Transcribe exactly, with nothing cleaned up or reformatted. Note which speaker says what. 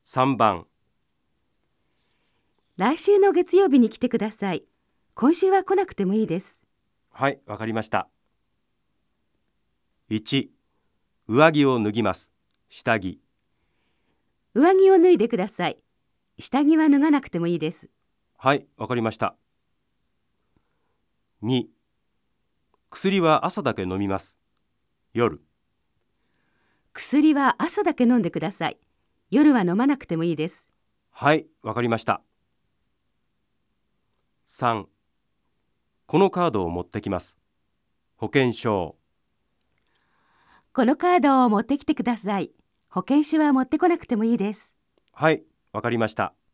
Speaker 1: さんばん。
Speaker 2: 来週の月曜日に来てください。今週は来なくてもいいです。
Speaker 1: はい、わかりました。いち、上着を脱ぎます。下着。
Speaker 2: 上着を脱いでください。下着は脱がなくてもいいです。
Speaker 1: はい、わかりました。に、薬は朝だけ飲みます。夜。
Speaker 2: 薬は朝だけ飲んでください。夜は飲まなくてもいいです。
Speaker 1: はい、わかりました。さん、このカードを持ってきます。保険証。
Speaker 2: このカードを持ってきてください。保険証は持ってこなくてもいいです。
Speaker 1: はい、わかりました。